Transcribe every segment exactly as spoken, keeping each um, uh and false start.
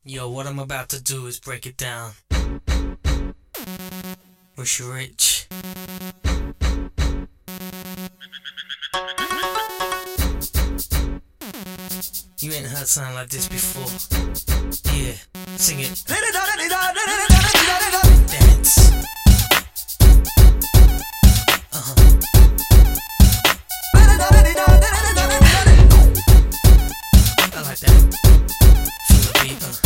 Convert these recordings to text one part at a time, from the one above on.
Yo, what I'm about to do is break it down. Wish you rich. You ain't heard something like this before. Yeah, sing it. Dance. Uh-huh. I like that. Feel the beat, uh.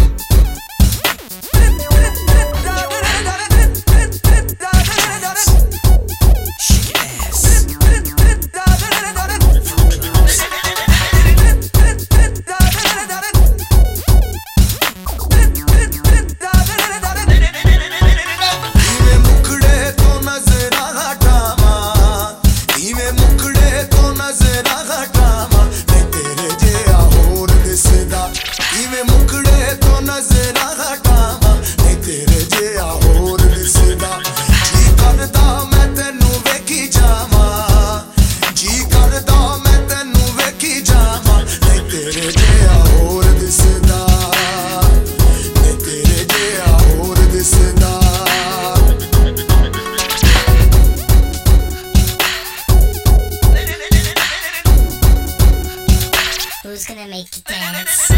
Shake your ass. Who's gonna make you dance?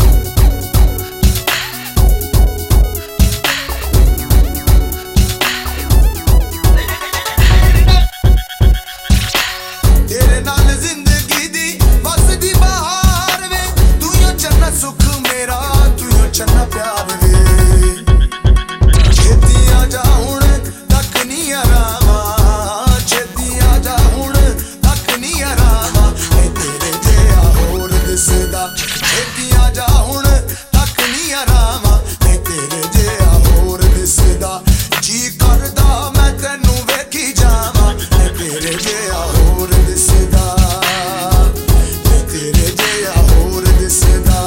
तेरे नाल जिंदगी दी वसदी बहार वे तू यो चन्ना सुख मेरा तू यो चन्ना प्यार वे छेती आजा हुण तक नी आरामा छेती आजा हुण तक नी आरामा ऐ तेरे जेहा होर दिसदा छेती आजा हुण तक नी आरामा ऐ तेरे जेहा होर दिसदा जी करदा मैं तैनू वेखी जावां ऐ तेरे जेहा होर दिसदा ऐ तेरे जेहा होर दिसदा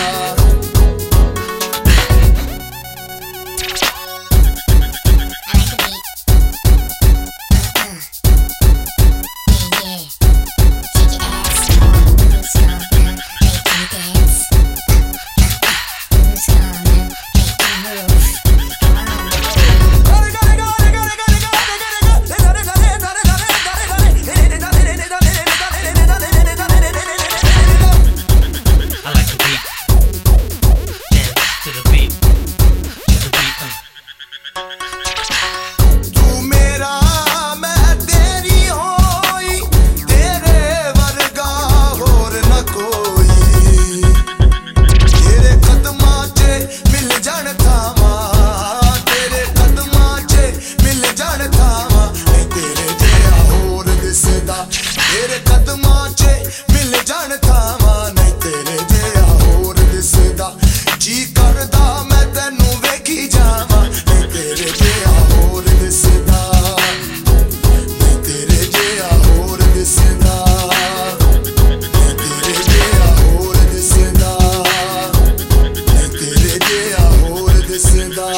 तेरे कदमां च मिल जान थावां नहीं तेरे जेहा होर दिसदा जी करदा मैं तैनू वेखी जावां नहीं तेरे जेहा होर दिसदा नहीं तेरे जेहा होर दिसदा नहीं तेरे जेहा होर दिसदा नहीं तेरे जेहा होर दिसदा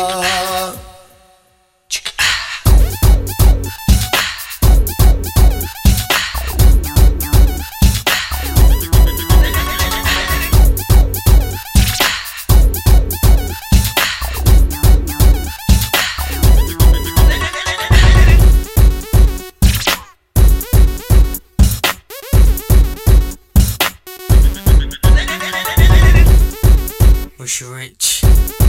Wish you rich.